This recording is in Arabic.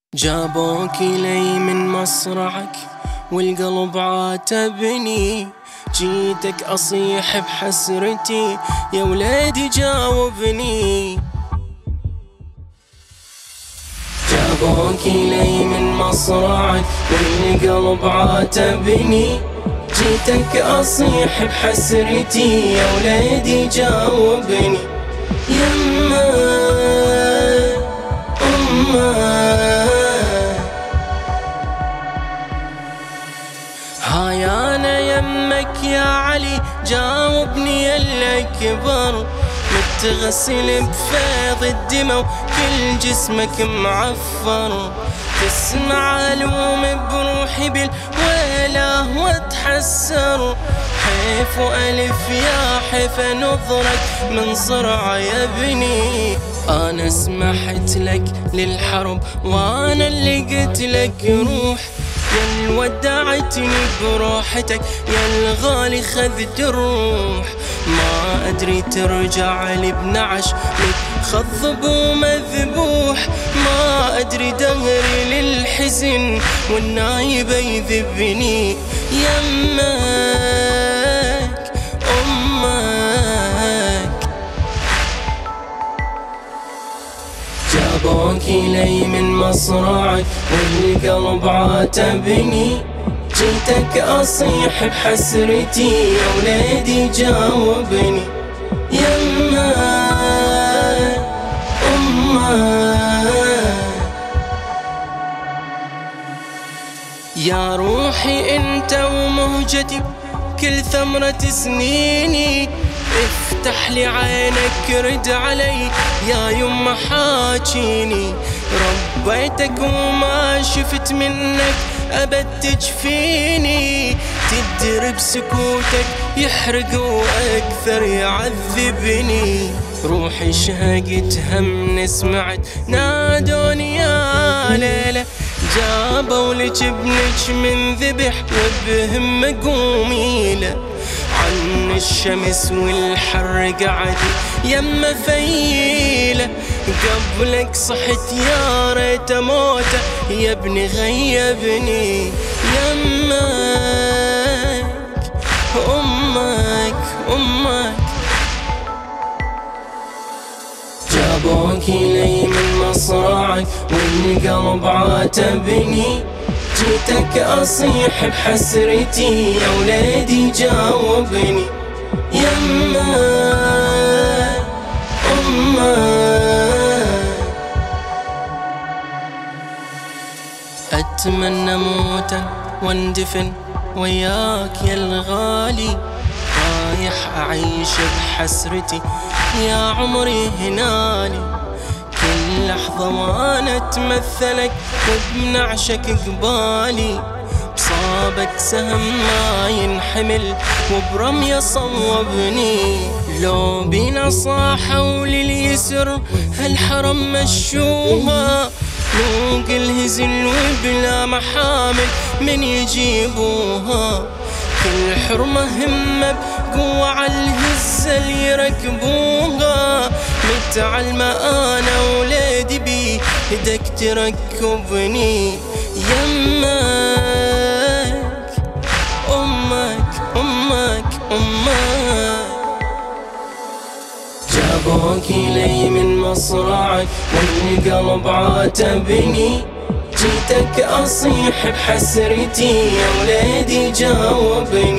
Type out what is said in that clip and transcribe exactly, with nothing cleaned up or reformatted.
جابوك إلي من مصرعك والقلب عاتبني، جيتك أصيح بحسرتي يا ولادي جاوبني. جابوك إلي من مصرعك والقلب عاتبني، جيتك أصيح بحسرتي يا ولادي جاوبني. يما أمه هاي أنا يمك يا علي، جاوبني يا الأكبر، متغسل بفيض الدمى وكل جسمك معفر. تسمع ألوم بروحي بالويله واتحسر، حيف وألف يا حيف نظرك من صرع يا ابني. أنا سمحت لك للحرب وأنا اللي قلت لك روح، يا اللي ودعتني بروحتك يا الغالي خذت الروح. ما أدري ترجع لي بنعش متخضب ومذبوح، ما أدري دهري للحزن والنايب يذبني. يمك أمك جابوك إلي من مصرعك والقلب عاتبني، جيتك أصيح بحسرتي يا ولادي جاوبني. يما أمك يا روحي انت ومهجتي كل ثمرة سنيني، افتح لي عينك رد علي يا يما حاجيني. ربيتك وما شفت منك أبد تجفيني، تدري بسكوتك يحرق وأكثر يعذبني. روحي شهقت هم سمعت نادوني يا ليلة، جابوا لك ابنك من ذبح وبهم قوميله. عن الشمس والحر قعد يما فيله، قبلك صحت يا ريت موته يا ابني غيبني. يمك أمك أمك جابوك إلي من مصرعك والقلب عاتبني، جيتك أصيح بحسرتي يا ولادي جاوبني. يما أمك أتمنى موتا واندفن وياك يا الغالي، رايح أعيش بحسرتي يا عمري هنالي. كل لحظة وانا اتمثلك وبنعشك قبالي، بصابك سهم ما ينحمل وبرمية صوبني. لو بينا صاحوا لليسر هالحرم مشوها، نوق الهزل وبلا محامل من يجيبوها. كل حرمة همة بقوة عالهزة اللي يركبوها، متعلمة أنا ولادي بيدك تركبني. يمك أمك أمك أمك جابوك إلي من مصرعك والقلب عاتبني، جيتك أصيح بحسرتي يا ولادي جاوبني.